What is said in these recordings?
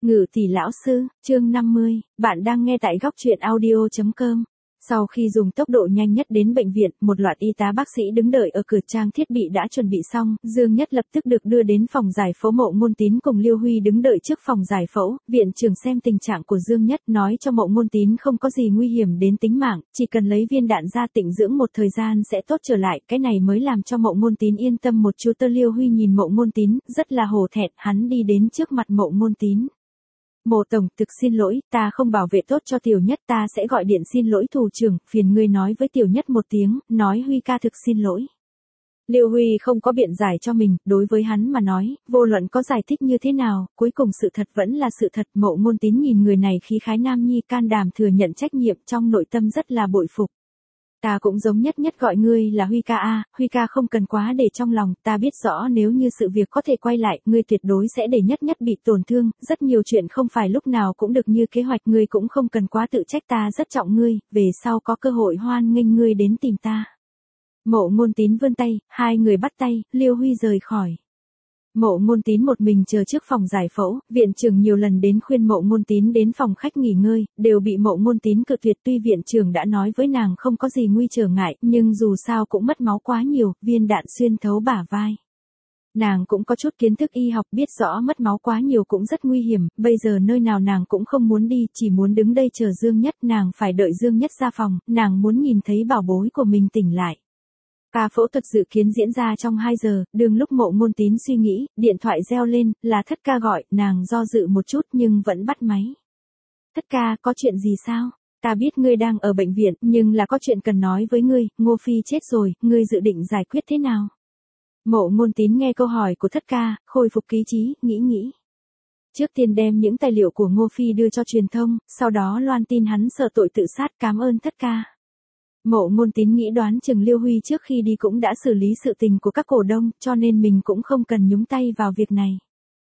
Ngự tỷ lão sư, chương 50, bạn đang nghe tại góc truyện audio.com. Sau khi dùng tốc độ nhanh nhất đến bệnh viện, một loạt y tá bác sĩ đứng đợi ở cửa, trang thiết bị đã chuẩn bị xong, Dương Nhất lập tức được đưa đến phòng giải phẫu. Mộ Ngôn Tín cùng Liêu Huy đứng đợi trước phòng giải phẫu. Viện trưởng xem tình trạng của Dương Nhất, nói cho Mộ Ngôn Tín không có gì nguy hiểm đến tính mạng, chỉ cần lấy viên đạn ra tĩnh dưỡng một thời gian sẽ tốt trở lại. Cái này mới làm cho Mộ Ngôn Tín yên tâm một chút. Liêu Huy nhìn Mộ Ngôn Tín, rất là hổ thẹn, hắn đi đến trước mặt Mộ Ngôn Tín. Mộ tổng, thực xin lỗi, ta không bảo vệ tốt cho Tiểu Nhất, ta sẽ gọi điện xin lỗi thủ trưởng, phiền ngươi nói với Tiểu Nhất một tiếng, nói Huy ca thực xin lỗi. Liêu Huy không có biện giải cho mình, đối với hắn mà nói, vô luận có giải thích như thế nào, cuối cùng sự thật vẫn là sự thật. Mộ Ngôn Tín nhìn người này khí khái nam nhi, can đảm thừa nhận trách nhiệm, trong nội tâm rất là bội phục. Ta cũng giống Nhất Nhất gọi ngươi là Huy ca a, Huy ca không cần quá để trong lòng, ta biết rõ nếu như sự việc có thể quay lại, ngươi tuyệt đối sẽ để Nhất Nhất bị tổn thương, rất nhiều chuyện không phải lúc nào cũng được như kế hoạch, ngươi cũng không cần quá tự trách, ta rất trọng ngươi, về sau có cơ hội hoan nghênh ngươi đến tìm ta. Mộ Ngôn Tín vươn tay, hai người bắt tay, Liêu Huy rời khỏi. Mộ Ngôn Tín một mình chờ trước phòng giải phẫu, viện trưởng nhiều lần đến khuyên Mộ Ngôn Tín đến phòng khách nghỉ ngơi, đều bị Mộ Ngôn Tín cự tuyệt. Tuy viện trưởng đã nói với nàng không có gì nguy trở ngại, nhưng dù sao cũng mất máu quá nhiều, viên đạn xuyên thấu bả vai. Nàng cũng có chút kiến thức y học, biết rõ mất máu quá nhiều cũng rất nguy hiểm, bây giờ nơi nào nàng cũng không muốn đi, chỉ muốn đứng đây chờ Dương Nhất, nàng phải đợi Dương Nhất ra phòng, nàng muốn nhìn thấy bảo bối của mình tỉnh lại. Ca phẫu thuật dự kiến diễn ra trong 2 giờ, đương lúc Mộ Ngôn Tín suy nghĩ, điện thoại reo lên, là Thất Ca gọi, nàng do dự một chút nhưng vẫn bắt máy. Thất Ca, có chuyện gì sao? Ta biết ngươi đang ở bệnh viện, nhưng là có chuyện cần nói với ngươi, Ngô Phi chết rồi, ngươi dự định giải quyết thế nào? Mộ Ngôn Tín nghe câu hỏi của Thất Ca, khôi phục lý trí, nghĩ. Trước tiên đem những tài liệu của Ngô Phi đưa cho truyền thông, sau đó loan tin hắn sợ tội tự sát, cảm ơn Thất Ca. Mộ Ngôn Tín nghĩ đoán chừng Liêu Huy trước khi đi cũng đã xử lý sự tình của các cổ đông, cho nên mình cũng không cần nhúng tay vào việc này.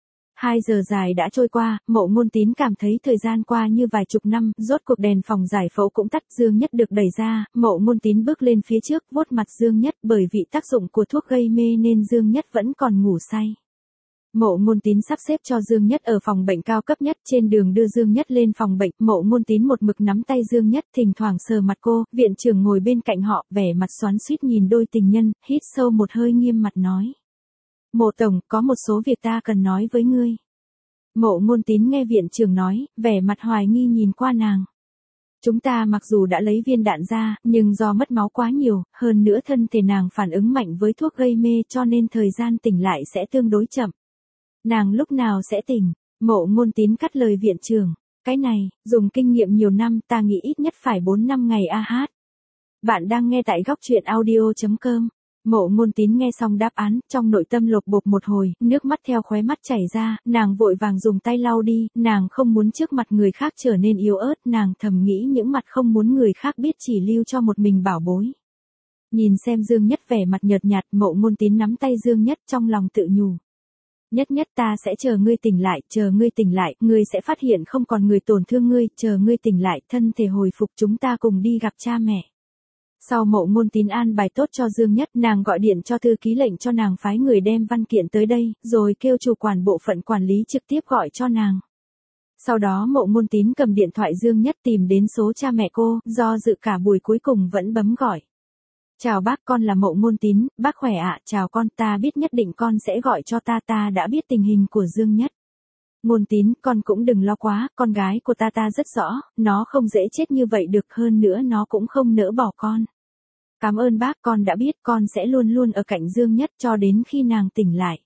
2 giờ dài đã trôi qua, Mộ Ngôn Tín cảm thấy thời gian qua như vài chục năm, rốt cuộc đèn phòng giải phẫu cũng tắt, Dương Nhất được đẩy ra, Mộ Ngôn Tín bước lên phía trước, vuốt mặt Dương Nhất, bởi vì tác dụng của thuốc gây mê nên Dương Nhất vẫn còn ngủ say. Mộ Ngôn Tín sắp xếp cho Dương Nhất ở phòng bệnh cao cấp nhất, trên đường đưa Dương Nhất lên phòng bệnh, Mộ Ngôn Tín một mực nắm tay Dương Nhất, thỉnh thoảng sờ mặt cô, viện trưởng ngồi bên cạnh họ, vẻ mặt xoắn xuýt nhìn đôi tình nhân, hít sâu một hơi nghiêm mặt nói. Mộ tổng, có một số việc ta cần nói với ngươi. Mộ Ngôn Tín nghe viện trưởng nói, vẻ mặt hoài nghi nhìn qua nàng. Chúng ta mặc dù đã lấy viên đạn ra, nhưng do mất máu quá nhiều, hơn nữa thân thể nàng phản ứng mạnh với thuốc gây mê cho nên thời gian tỉnh lại sẽ tương đối chậm. Nàng lúc nào sẽ tỉnh? Mộ Ngôn Tín cắt lời viện trưởng. Cái này, dùng kinh nghiệm nhiều năm, ta nghĩ ít nhất phải 4 năm ngày a hát. Bạn đang nghe tại góc truyện audio.com. Mộ Ngôn Tín nghe xong đáp án, trong nội tâm lột bột một hồi, nước mắt theo khóe mắt chảy ra, nàng vội vàng dùng tay lau đi, nàng không muốn trước mặt người khác trở nên yếu ớt, nàng thầm nghĩ những mặt không muốn người khác biết chỉ lưu cho một mình bảo bối. Nhìn xem Dương Nhất vẻ mặt nhợt nhạt, Mộ Ngôn Tín nắm tay Dương Nhất trong lòng tự nhủ. Nhất Nhất, ta sẽ chờ ngươi tỉnh lại, chờ ngươi tỉnh lại, ngươi sẽ phát hiện không còn người tổn thương ngươi, chờ ngươi tỉnh lại, thân thể hồi phục chúng ta cùng đi gặp cha mẹ. Sau Mộ Ngôn Tín an bài tốt cho Dương Nhất, nàng gọi điện cho thư ký lệnh cho nàng phái người đem văn kiện tới đây, rồi kêu chủ quản bộ phận quản lý trực tiếp gọi cho nàng. Sau đó Mộ Ngôn Tín cầm điện thoại Dương Nhất tìm đến số cha mẹ cô, do dự cả buổi cuối cùng vẫn bấm gọi. Chào bác, con là Mộ Ngôn Tín, bác khỏe ạ, chào con, ta biết nhất định con sẽ gọi cho ta đã biết tình hình của Dương Nhất. Ngôn Tín, con cũng đừng lo quá, con gái của ta rất rõ, nó không dễ chết như vậy được, hơn nữa nó cũng không nỡ bỏ con. Cảm ơn bác, con đã biết, con sẽ luôn luôn ở cạnh Dương Nhất cho đến khi nàng tỉnh lại.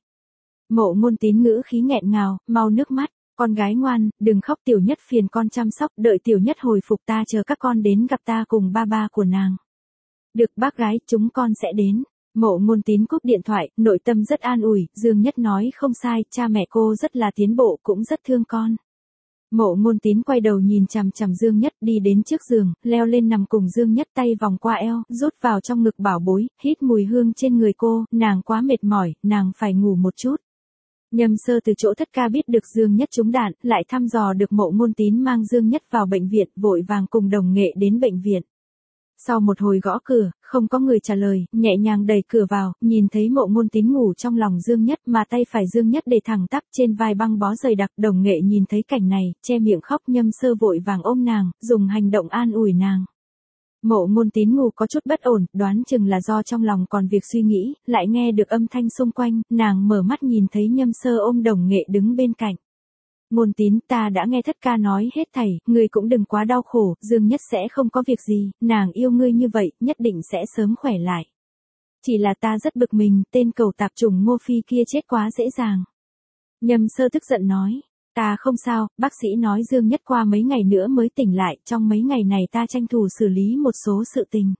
Mộ Ngôn Tín ngữ khí nghẹn ngào, mau nước mắt, con gái ngoan, đừng khóc, Tiểu Nhất phiền con chăm sóc, đợi Tiểu Nhất hồi phục ta chờ các con đến gặp ta cùng ba của nàng. Được bác gái, chúng con sẽ đến. Mộ Ngôn Tín cúp điện thoại, nội tâm rất an ủi, Dương Nhất nói không sai, cha mẹ cô rất là tiến bộ, cũng rất thương con. Mộ Ngôn Tín quay đầu nhìn chằm chằm Dương Nhất, đi đến trước giường, leo lên nằm cùng Dương Nhất, tay vòng qua eo, rút vào trong ngực bảo bối, hít mùi hương trên người cô, nàng quá mệt mỏi, nàng phải ngủ một chút. Nhâm Sơ từ chỗ Thất Ca biết được Dương Nhất trúng đạn, lại thăm dò được Mộ Ngôn Tín mang Dương Nhất vào bệnh viện, vội vàng cùng đồng nghệ đến bệnh viện. Sau một hồi gõ cửa, không có người trả lời, nhẹ nhàng đẩy cửa vào, nhìn thấy Mộ Ngôn Tín ngủ trong lòng Dương Nhất mà tay phải Dương Nhất để thẳng tắp trên vai băng bó dày đặc. Đồng Nghệ nhìn thấy cảnh này, che miệng khóc. Nhâm Sơ vội vàng ôm nàng, dùng hành động an ủi nàng. Mộ Ngôn Tín ngủ có chút bất ổn, đoán chừng là do trong lòng còn việc suy nghĩ, lại nghe được âm thanh xung quanh, nàng mở mắt nhìn thấy Nhâm Sơ ôm Đồng Nghệ đứng bên cạnh. Ngôn Tín, ta đã nghe thất ca nói hết thảy, ngươi cũng đừng quá đau khổ, Dương Nhất sẽ không có việc gì, nàng yêu ngươi như vậy, nhất định sẽ sớm khỏe lại. Chỉ là ta rất bực mình, tên cẩu tạp chủng Ngô Phi kia chết quá dễ dàng. Nhâm Sơ tức giận nói, ta không sao, bác sĩ nói Dương Nhất qua mấy ngày nữa mới tỉnh lại, trong mấy ngày này ta tranh thủ xử lý một số sự tình.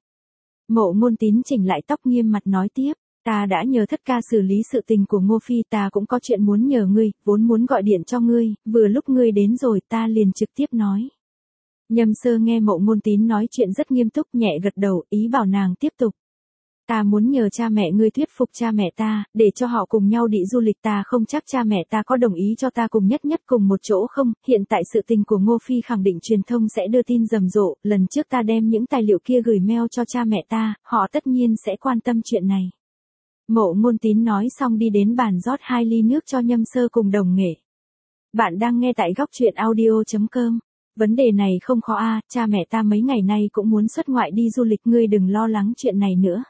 Mộ Ngôn Tín chỉnh lại tóc nghiêm mặt nói tiếp. Ta đã nhờ thất ca xử lý sự tình của Ngô Phi, ta cũng có chuyện muốn nhờ ngươi, vốn muốn gọi điện cho ngươi, vừa lúc ngươi đến rồi ta liền trực tiếp nói. Nhâm Sơ nghe Mộ Ngôn Tín nói chuyện rất nghiêm túc, nhẹ gật đầu, ý bảo nàng tiếp tục. Ta muốn nhờ cha mẹ ngươi thuyết phục cha mẹ ta, để cho họ cùng nhau đi du lịch, ta không chắc cha mẹ ta có đồng ý cho ta cùng nhất cùng một chỗ không, hiện tại sự tình của Ngô Phi khẳng định truyền thông sẽ đưa tin rầm rộ, lần trước ta đem những tài liệu kia gửi mail cho cha mẹ ta, họ tất nhiên sẽ quan tâm chuyện này. Mộ Ngôn Tín nói xong đi đến bàn rót 2 ly nước cho Nhâm Sơ cùng Đồng Nghệ. Bạn đang nghe tại góc truyện audio.com. Vấn đề này không khó a, cha mẹ ta mấy ngày nay cũng muốn xuất ngoại đi du lịch, ngươi đừng lo lắng chuyện này nữa.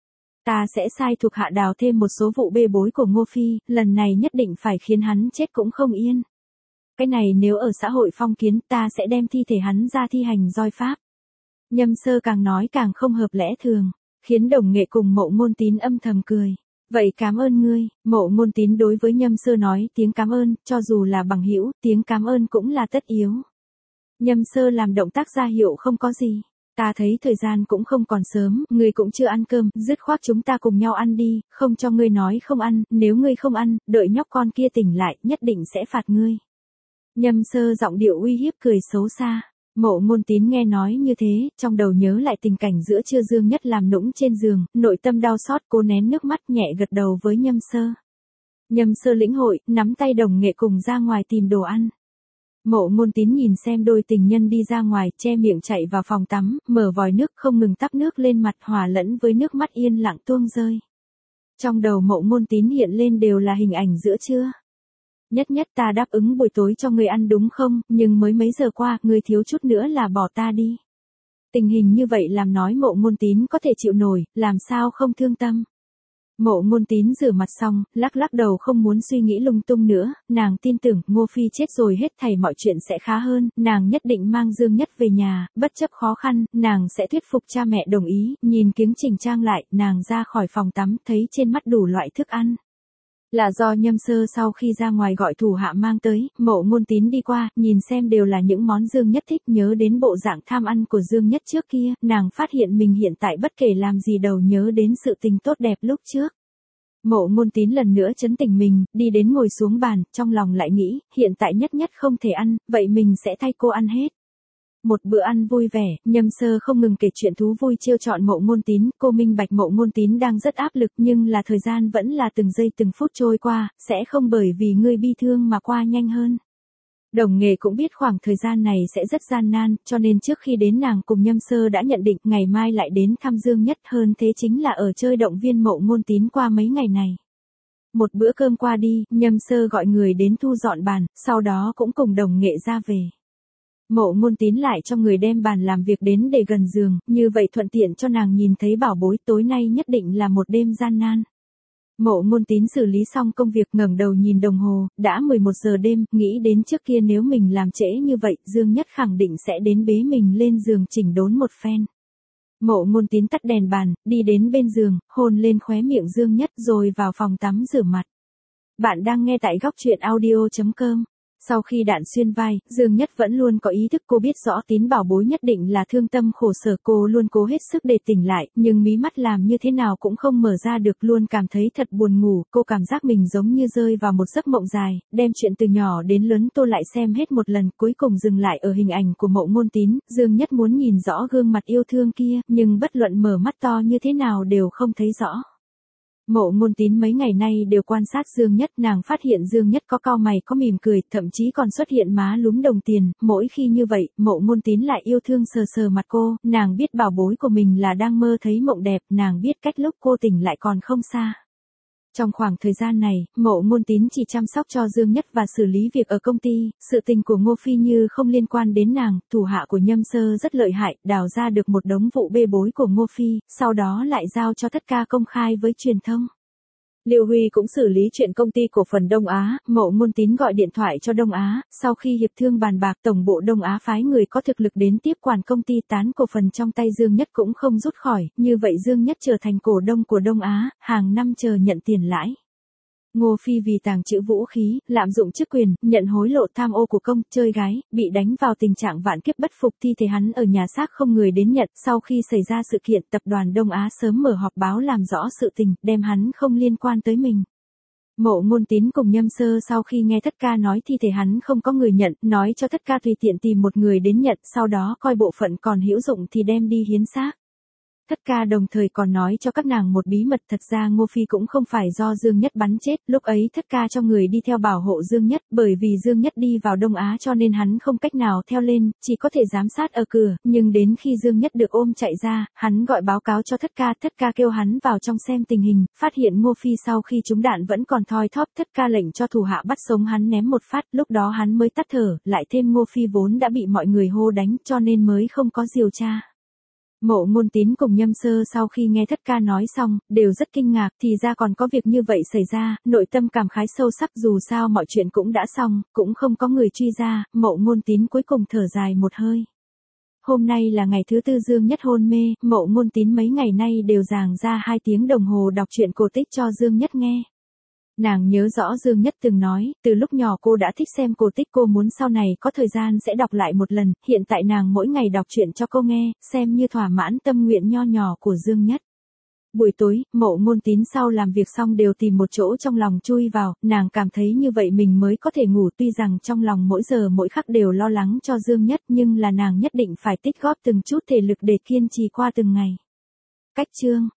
Ta sẽ sai thuộc hạ đào thêm một số vụ bê bối của Ngô Phi, lần này nhất định phải khiến hắn chết cũng không yên. Cái này nếu ở xã hội phong kiến ta sẽ đem thi thể hắn ra thi hành roi pháp. Nhâm Sơ càng nói càng không hợp lẽ thường, khiến Đồng Nghệ cùng Mộ Ngôn Tín âm thầm cười. Vậy cảm ơn ngươi, Mộ Ngôn Tín đối với Nhâm Sơ nói tiếng cảm ơn, cho dù là bằng hữu, tiếng cảm ơn cũng là tất yếu. Nhâm Sơ làm động tác ra hiệu không có gì. Ta thấy thời gian cũng không còn sớm, ngươi cũng chưa ăn cơm, dứt khoát chúng ta cùng nhau ăn đi, không cho ngươi nói không ăn, nếu ngươi không ăn, đợi nhóc con kia tỉnh lại, nhất định sẽ phạt ngươi. Nhâm Sơ giọng điệu uy hiếp cười xấu xa. Mộ Ngôn Tín nghe nói như thế, trong đầu nhớ lại tình cảnh giữa trưa Dương Nhất làm nũng trên giường, nội tâm đau xót, cố nén nước mắt nhẹ gật đầu với Nhâm Sơ. Nhâm Sơ lĩnh hội, nắm tay Đồng Nghệ cùng ra ngoài tìm đồ ăn. Mộ Ngôn Tín nhìn xem đôi tình nhân đi ra ngoài, che miệng chạy vào phòng tắm, mở vòi nước không ngừng tắp nước lên mặt, hòa lẫn với nước mắt yên lặng tuôn rơi. Trong đầu Mộ Ngôn Tín hiện lên đều là hình ảnh giữa trưa. Nhất ta đáp ứng buổi tối cho ngươi ăn đúng không, nhưng mới mấy giờ qua, ngươi thiếu chút nữa là bỏ ta đi. Tình hình như vậy làm nói Mộ Ngôn Tín có thể chịu nổi, làm sao không thương tâm. Mộ Ngôn Tín rửa mặt xong, lắc đầu không muốn suy nghĩ lung tung nữa, nàng tin tưởng Ngô Phi chết rồi hết thảy mọi chuyện sẽ khá hơn, nàng nhất định mang Dương Nhất về nhà, bất chấp khó khăn, nàng sẽ thuyết phục cha mẹ đồng ý, nhìn kiếng chỉnh trang lại, nàng ra khỏi phòng tắm, thấy trên mắt đủ loại thức ăn. Là do Nhâm Sơ sau khi ra ngoài gọi thủ hạ mang tới, Mộ Ngôn Tín đi qua, nhìn xem đều là những món Dương Nhất thích, nhớ đến bộ dạng tham ăn của Dương Nhất trước kia, nàng phát hiện mình hiện tại bất kể làm gì đầu nhớ đến sự tình tốt đẹp lúc trước. Mộ Ngôn Tín lần nữa trấn tĩnh mình, đi đến ngồi xuống bàn, trong lòng lại nghĩ, hiện tại nhất không thể ăn, vậy mình sẽ thay cô ăn hết. Một bữa ăn vui vẻ, Nhâm Sơ không ngừng kể chuyện thú vui trêu chọn Mộ Ngôn Tín, cô minh bạch Mộ Ngôn Tín đang rất áp lực nhưng là thời gian vẫn là từng giây từng phút trôi qua, sẽ không bởi vì ngươi bi thương mà qua nhanh hơn. Đồng Nghệ cũng biết khoảng thời gian này sẽ rất gian nan, cho nên trước khi đến nàng cùng Nhâm Sơ đã nhận định ngày mai lại đến thăm Dương Nhất, hơn thế chính là ở chơi động viên Mộ Ngôn Tín qua mấy ngày này. Một bữa cơm qua đi, Nhâm Sơ gọi người đến thu dọn bàn, sau đó cũng cùng Đồng Nghệ ra về. Mộ Ngôn Tín lại cho người đem bàn làm việc đến để gần giường, như vậy thuận tiện cho nàng nhìn thấy bảo bối, tối nay nhất định là một đêm gian nan. Mộ Ngôn Tín xử lý xong công việc ngẩng đầu nhìn đồng hồ, đã 11 giờ đêm, nghĩ đến trước kia nếu mình làm trễ như vậy, Dương Nhất khẳng định sẽ đến bế mình lên giường chỉnh đốn một phen. Mộ Ngôn Tín tắt đèn bàn, đi đến bên giường, hôn lên khóe miệng Dương Nhất rồi vào phòng tắm rửa mặt. Bạn đang nghe tại góc truyện audio.com. Sau khi đạn xuyên vai, Dương Nhất vẫn luôn có ý thức, cô biết rõ Tín bảo bối nhất định là thương tâm khổ sở, cô luôn cố hết sức để tỉnh lại, nhưng mí mắt làm như thế nào cũng không mở ra được, luôn cảm thấy thật buồn ngủ, cô cảm giác mình giống như rơi vào một giấc mộng dài, đem chuyện từ nhỏ đến lớn tô lại xem hết một lần, cuối cùng dừng lại ở hình ảnh của Mộ Ngôn Tín. Dương Nhất muốn nhìn rõ gương mặt yêu thương kia, nhưng bất luận mở mắt to như thế nào đều không thấy rõ. Mộ Ngôn Tín mấy ngày nay đều quan sát Dương Nhất, nàng phát hiện Dương Nhất có cau mày có mỉm cười, thậm chí còn xuất hiện má lúm đồng tiền, mỗi khi như vậy, Mộ Ngôn Tín lại yêu thương sờ sờ mặt cô, nàng biết bảo bối của mình là đang mơ thấy mộng đẹp, nàng biết cách lúc cô tỉnh lại còn không xa. Trong khoảng thời gian này, Mộ Ngôn Tín chỉ chăm sóc cho Dương Nhất và xử lý việc ở công ty, sự tình của Ngô Phi Như không liên quan đến nàng, thủ hạ của Nhâm Sơ rất lợi hại, đào ra được một đống vụ bê bối của Ngô Phi, sau đó lại giao cho tất cả công khai với truyền thông. Lưu Huy cũng xử lý chuyện công ty cổ phần Đông Á, Mộ Ngôn Tín gọi điện thoại cho Đông Á, sau khi hiệp thương bàn bạc tổng bộ Đông Á phái người có thực lực đến tiếp quản công ty tán cổ phần trong tay Dương Nhất cũng không rút khỏi, như vậy Dương Nhất trở thành cổ đông của Đông Á, hàng năm chờ nhận tiền lãi. Ngô Phi vì tàng trữ vũ khí, lạm dụng chức quyền, nhận hối lộ tham ô của công, chơi gái, bị đánh vào tình trạng vạn kiếp bất phục, thi thể hắn ở nhà xác không người đến nhận. Sau khi xảy ra sự kiện, tập đoàn Đông Á sớm mở họp báo làm rõ sự tình, đem hắn không liên quan tới mình. Mộ Ngôn Tín cùng Nhâm Sơ sau khi nghe Thất Ca nói thi thể hắn không có người nhận, nói cho Thất Ca tùy tiện tìm một người đến nhận, sau đó coi bộ phận còn hữu dụng thì đem đi hiến xác. Thất Ca đồng thời còn nói cho các nàng một bí mật, thật ra Ngô Phi cũng không phải do Dương Nhất bắn chết, lúc ấy Thất Ca cho người đi theo bảo hộ Dương Nhất, bởi vì Dương Nhất đi vào Đông Á cho nên hắn không cách nào theo lên, chỉ có thể giám sát ở cửa, nhưng đến khi Dương Nhất được ôm chạy ra, hắn gọi báo cáo cho Thất Ca kêu hắn vào trong xem tình hình, phát hiện Ngô Phi sau khi trúng đạn vẫn còn thoi thóp, Thất Ca lệnh cho thủ hạ bắt sống hắn ném một phát, lúc đó hắn mới tắt thở, lại thêm Ngô Phi vốn đã bị mọi người hô đánh cho nên mới không có điều tra. Mộ Ngôn Tín cùng Nhâm Sơ sau khi nghe Thất Ca nói xong, đều rất kinh ngạc, thì ra còn có việc như vậy xảy ra, nội tâm cảm khái sâu sắc, dù sao mọi chuyện cũng đã xong, cũng không có người truy ra, Mộ Ngôn Tín cuối cùng thở dài một hơi. Hôm nay là ngày thứ tư Dương Nhất hôn mê, Mộ Ngôn Tín mấy ngày nay đều giảng ra 2 tiếng đồng hồ đọc truyện cổ tích cho Dương Nhất nghe. Nàng nhớ rõ Dương Nhất từng nói, từ lúc nhỏ cô đã thích xem cổ tích, cô muốn sau này có thời gian sẽ đọc lại một lần, hiện tại nàng mỗi ngày đọc truyện cho cô nghe, xem như thỏa mãn tâm nguyện nho nhỏ của Dương Nhất. Buổi tối, Mộ Ngôn Tín sau làm việc xong đều tìm một chỗ trong lòng chui vào, nàng cảm thấy như vậy mình mới có thể ngủ, tuy rằng trong lòng mỗi giờ mỗi khắc đều lo lắng cho Dương Nhất, nhưng là nàng nhất định phải tích góp từng chút thể lực để kiên trì qua từng ngày. Cách chương